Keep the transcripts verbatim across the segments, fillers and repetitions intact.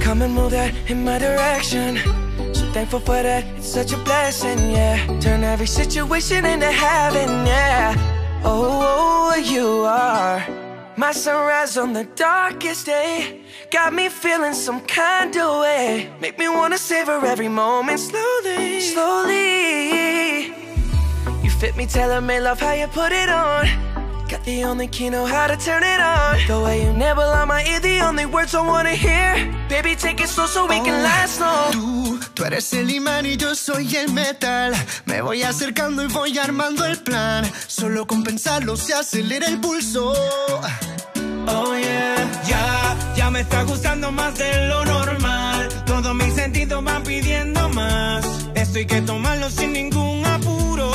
Come and move that in my direction. So thankful for that, it's such a blessing, yeah. Turn every situation into heaven, yeah. Oh, you are my sunrise on the darkest day. Got me feeling some kind of way. Make me wanna savor every moment slowly, slowly. You fit me, tailor-made, love how you put it on. Got the only key, know how to turn it on. The way you nibble on my ear, the only words I wanna hear. Baby, take it slow so we oh, can last long. Tú, tú eres el imán y yo soy el metal. Me voy acercando y voy armando el plan. Solo con pensarlo se acelera el pulso. Oh yeah, ya, ya me está gustando más de lo normal. Todos mis sentidos van pidiendo más. Esto hay que tomarlo sin ningún apuro.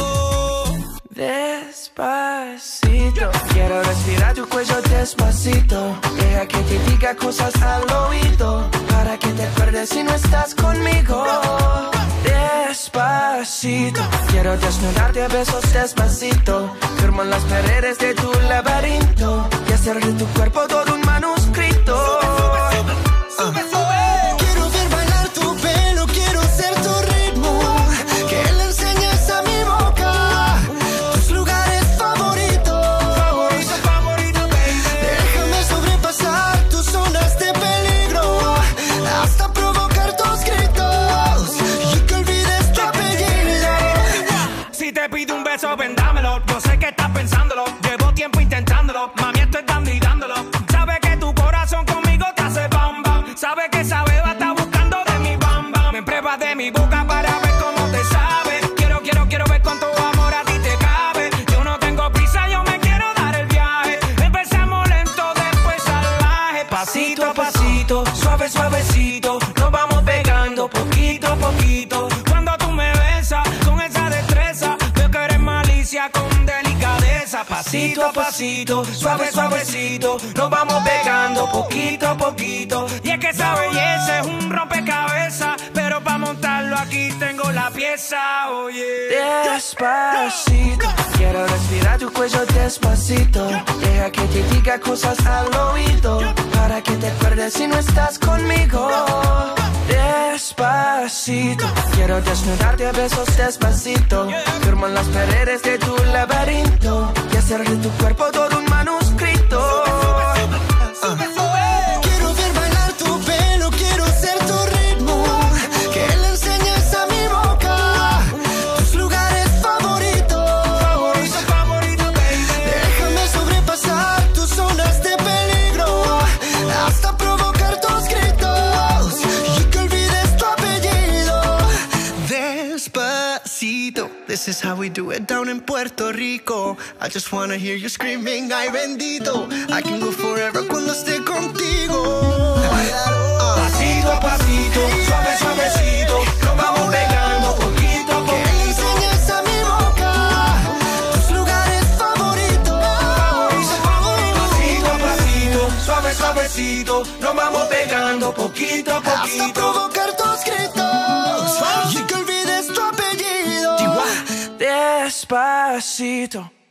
Despacito, quiero respirar tu cuello despacito. Deja que te diga cosas al oído, para que te acuerdes si no estás conmigo. Despacito, quiero desnudarte a besos despacito. Firmo en las paredes de tu laberinto y hacer de tu cuerpo todo un manuscrito. Sube, sube, sube. Quiero ver bailar tu pelo, quiero ser tu ritmo. Que le enseñes a mi boca tus lugares favoritos. Favorito, favorito, baby. Déjame sobrepasar tus zonas de peligro, hasta provocar tus gritos y que olvides tu apellido. Si te pido un beso, ven, dámelo. Yo sé que estás pensándolo, llevo tiempo intentándolo. Mami, esto es dando y dándolo. Sabe que tu corazón conmigo te hace bam bam. Sabe que esa beba está buscando de mi bam bam. Me pruebas de mi boca para ver cómo te sabe. Quiero, quiero, quiero ver cuánto amor a ti te cabe. Yo no tengo prisa, yo me quiero dar el viaje. Empezamos lento, después salvaje. Pasito a pasito, suave, suavecito. Nos vamos pegando poquito a poquito. Cuando tú me besas con esa destreza, veo que eres malicia con delicadeza. Pasito a pasito, suave, suavecito. Nos vamos pegando poquito a poquito. Y es que esa belleza es un rompecabezas, pero para montarlo aquí tengo la pieza, oye. Despacito, quiero respirar tu cuello despacito. Deja que te diga cosas al oído, para que te acuerdes si no estás conmigo. Despacito, quiero desnudarte a besos despacito. Firmo en las paredes de tu laberinto y hacer de tu cuerpo todo un manuscrito. Sube, sube. Quiero ver bailar tu pelo, quiero ser tu ritmo. Que le enseñes a mi boca tus lugares favoritos. Favorito, favorito, baby. Déjame sobrepasar tus zonas de peligro, hasta provocar tus gritos y que olvides tu apellido. Despacito, this is how we do it down in Puerto Rico. I just wanna hear you screaming, ay bendito. I can go forever cuando esté contigo. Pasito a pasito, suave, suavecito. Nos vamos pegando poquito a Que le poquito. enseñes a mi boca tus lugares favoritos. Favorito, favorito. Pasito a pasito, suave, suavecito. Nos vamos pegando poquito a Hasta poquito. provocar tus gritos y que olvides tu apellido. Despacito.